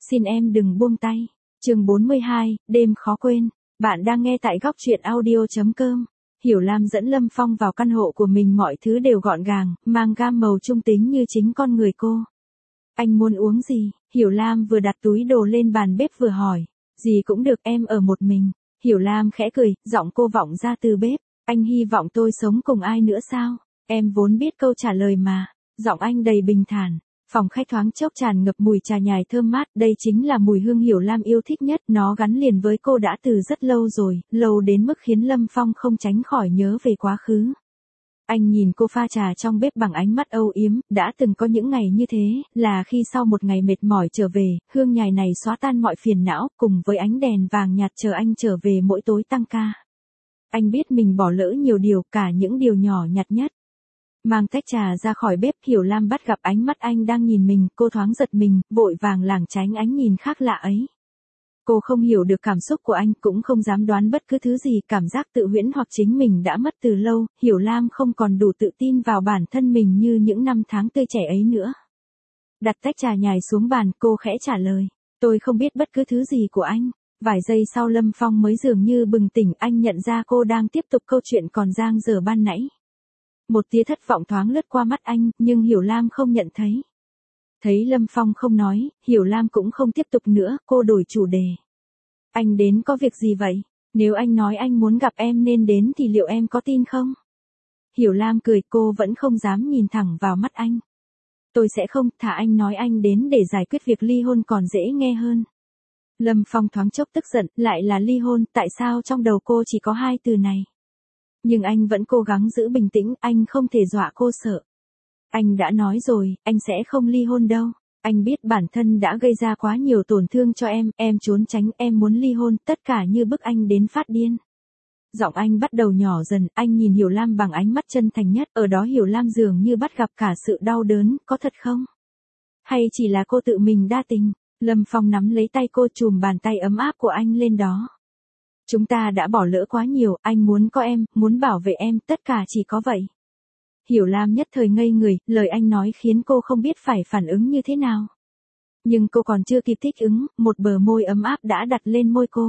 xin em đừng buông tay. Chương 42, đêm khó quên. Bạn đang nghe tại góc truyện audio.com. Hiểu Lam dẫn Lâm Phong vào căn hộ của mình, mọi thứ đều gọn gàng, mang gam màu trung tính như chính con người cô. Anh muốn uống gì? Hiểu Lam vừa đặt túi đồ lên bàn bếp vừa hỏi. Gì cũng được, em ở một mình. Hiểu Lam khẽ cười, giọng cô vọng ra từ bếp. Anh hy vọng tôi sống cùng ai nữa sao? Em vốn biết câu trả lời mà. Giọng anh đầy bình thản. Phòng khách thoáng chốc tràn ngập mùi trà nhài thơm mát, đây chính là mùi hương Hiểu Lam yêu thích nhất, nó gắn liền với cô đã từ rất lâu rồi, lâu đến mức khiến Lâm Phong không tránh khỏi nhớ về quá khứ. Anh nhìn cô pha trà trong bếp bằng ánh mắt âu yếm, đã từng có những ngày như thế, là khi sau một ngày mệt mỏi trở về, hương nhài này xóa tan mọi phiền não, cùng với ánh đèn vàng nhạt chờ anh trở về mỗi tối tăng ca. Anh biết mình bỏ lỡ nhiều điều, cả những điều nhỏ nhặt nhất. Mang tách trà ra khỏi bếp, Hiểu Lam bắt gặp ánh mắt anh đang nhìn mình, cô thoáng giật mình, vội vàng lảng tránh ánh nhìn khác lạ ấy. Cô không hiểu được cảm xúc của anh, cũng không dám đoán bất cứ thứ gì, cảm giác tự huyễn hoặc chính mình đã mất từ lâu, Hiểu Lam không còn đủ tự tin vào bản thân mình như những năm tháng tươi trẻ ấy nữa. Đặt tách trà nhài xuống bàn, cô khẽ trả lời, tôi không biết bất cứ thứ gì của anh. Vài giây sau Lâm Phong mới dường như bừng tỉnh, anh nhận ra cô đang tiếp tục câu chuyện còn dang dở ban nãy. Một tia thất vọng thoáng lướt qua mắt anh, nhưng Hiểu Lam không nhận thấy. Thấy Lâm Phong không nói, Hiểu Lam cũng không tiếp tục nữa, cô đổi chủ đề. Anh đến có việc gì vậy? Nếu anh nói anh muốn gặp em nên đến thì liệu em có tin không? Hiểu Lam cười, cô vẫn không dám nhìn thẳng vào mắt anh. Tôi sẽ không, thà anh nói anh đến để giải quyết việc ly hôn còn dễ nghe hơn. Lâm Phong thoáng chốc tức giận, lại là ly hôn, tại sao trong đầu cô chỉ có hai từ này? Nhưng anh vẫn cố gắng giữ bình tĩnh, anh không thể dọa cô sợ. Anh đã nói rồi, anh sẽ không ly hôn đâu. Anh biết bản thân đã gây ra quá nhiều tổn thương cho em trốn tránh, em muốn ly hôn, tất cả như bức anh đến phát điên. Giọng anh bắt đầu nhỏ dần, anh nhìn Hiểu Lam bằng ánh mắt chân thành nhất, ở đó Hiểu Lam dường như bắt gặp cả sự đau đớn, có thật không? Hay chỉ là cô tự mình đa tình? Lâm Phong nắm lấy tay cô, chùm bàn tay ấm áp của anh lên đó. Chúng ta đã bỏ lỡ quá nhiều, anh muốn có em, muốn bảo vệ em, tất cả chỉ có vậy. Hiểu Lam nhất thời ngây người, lời anh nói khiến cô không biết phải phản ứng như thế nào. Nhưng cô còn chưa kịp thích ứng, một bờ môi ấm áp đã đặt lên môi cô.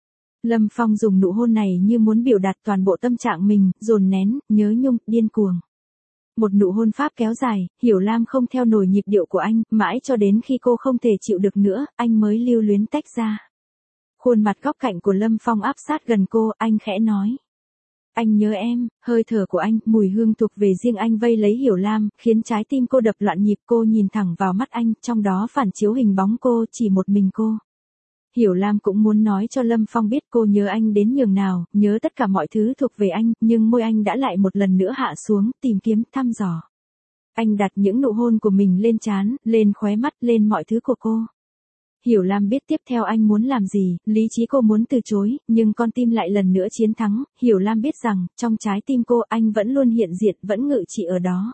Lâm Phong dùng nụ hôn này như muốn biểu đạt toàn bộ tâm trạng mình, dồn nén, nhớ nhung, điên cuồng. Một nụ hôn pháp kéo dài, Hiểu Lam không theo nổi nhịp điệu của anh, mãi cho đến khi cô không thể chịu được nữa, anh mới lưu luyến tách ra. Khuôn mặt góc cạnh của Lâm Phong áp sát gần cô, anh khẽ nói. Anh nhớ em, hơi thở của anh, mùi hương thuộc về riêng anh vây lấy Hiểu Lam, khiến trái tim cô đập loạn nhịp, cô nhìn thẳng vào mắt anh, trong đó phản chiếu hình bóng cô, chỉ một mình cô. Hiểu Lam cũng muốn nói cho Lâm Phong biết cô nhớ anh đến nhường nào, nhớ tất cả mọi thứ thuộc về anh, nhưng môi anh đã lại một lần nữa hạ xuống, tìm kiếm, thăm dò. Anh đặt những nụ hôn của mình lên trán, lên khóe mắt, lên mọi thứ của cô. Hiểu Lam biết tiếp theo anh muốn làm gì, lý trí cô muốn từ chối, nhưng con tim lại lần nữa chiến thắng, Hiểu Lam biết rằng, trong trái tim cô anh vẫn luôn hiện diện, vẫn ngự trị ở đó.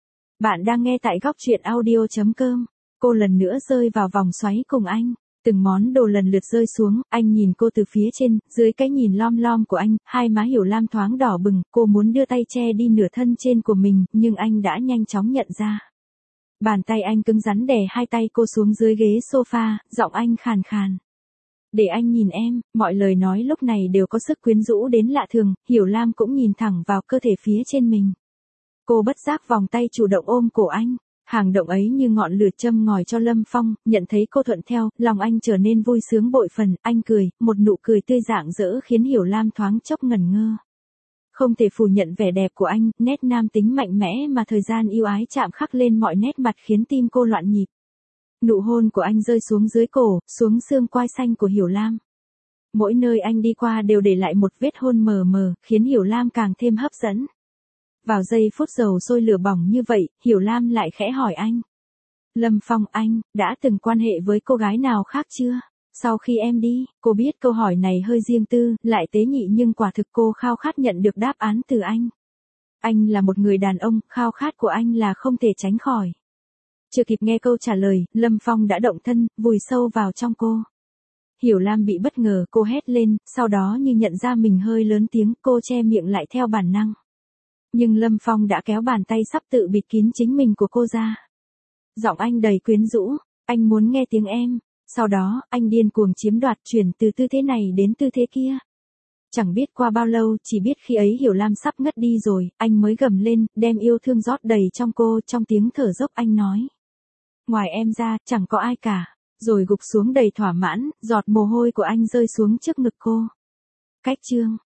Bạn đang nghe tại góc truyện audio.com, cô lần nữa rơi vào vòng xoáy cùng anh, từng món đồ lần lượt rơi xuống, anh nhìn cô từ phía trên, dưới cái nhìn lom lom của anh, hai má Hiểu Lam thoáng đỏ bừng, cô muốn đưa tay che đi nửa thân trên của mình, nhưng anh đã nhanh chóng nhận ra. Bàn tay anh cứng rắn đè hai tay cô xuống dưới ghế sofa, giọng anh khàn khàn. Để anh nhìn em, mọi lời nói lúc này đều có sức quyến rũ đến lạ thường, Hiểu Lam cũng nhìn thẳng vào cơ thể phía trên mình. Cô bất giác vòng tay chủ động ôm cổ anh, hàng động ấy như ngọn lửa châm ngòi cho Lâm Phong, nhận thấy cô thuận theo, lòng anh trở nên vui sướng bội phần, anh cười, một nụ cười tươi rạng rỡ khiến Hiểu Lam thoáng chốc ngẩn ngơ. Không thể phủ nhận vẻ đẹp của anh, nét nam tính mạnh mẽ mà thời gian yêu ái chạm khắc lên mọi nét mặt khiến tim cô loạn nhịp. Nụ hôn của anh rơi xuống dưới cổ, xuống xương quai xanh của Hiểu Lam. Mỗi nơi anh đi qua đều để lại một vết hôn mờ mờ, khiến Hiểu Lam càng thêm hấp dẫn. Vào giây phút dầu sôi lửa bỏng như vậy, Hiểu Lam lại khẽ hỏi anh. Lâm Phong, anh, đã từng quan hệ với cô gái nào khác chưa? Sau khi em đi, cô biết câu hỏi này hơi riêng tư, lại tế nhị nhưng quả thực cô khao khát nhận được đáp án từ anh. Anh là một người đàn ông, khao khát của anh là không thể tránh khỏi. Chưa kịp nghe câu trả lời, Lâm Phong đã động thân, vùi sâu vào trong cô. Hiểu Lam bị bất ngờ, cô hét lên, sau đó như nhận ra mình hơi lớn tiếng, cô che miệng lại theo bản năng. Nhưng Lâm Phong đã kéo bàn tay sắp tự bịt kín chính mình của cô ra. Giọng anh đầy quyến rũ, anh muốn nghe tiếng em. Sau đó, anh điên cuồng chiếm đoạt, chuyển từ tư thế này đến tư thế kia. Chẳng biết qua bao lâu, chỉ biết khi ấy Hiểu Lam sắp ngất đi rồi, anh mới gầm lên, đem yêu thương rót đầy trong cô, trong tiếng thở dốc anh nói. Ngoài em ra, chẳng có ai cả. Rồi gục xuống đầy thỏa mãn, giọt mồ hôi của anh rơi xuống trước ngực cô. Cách chương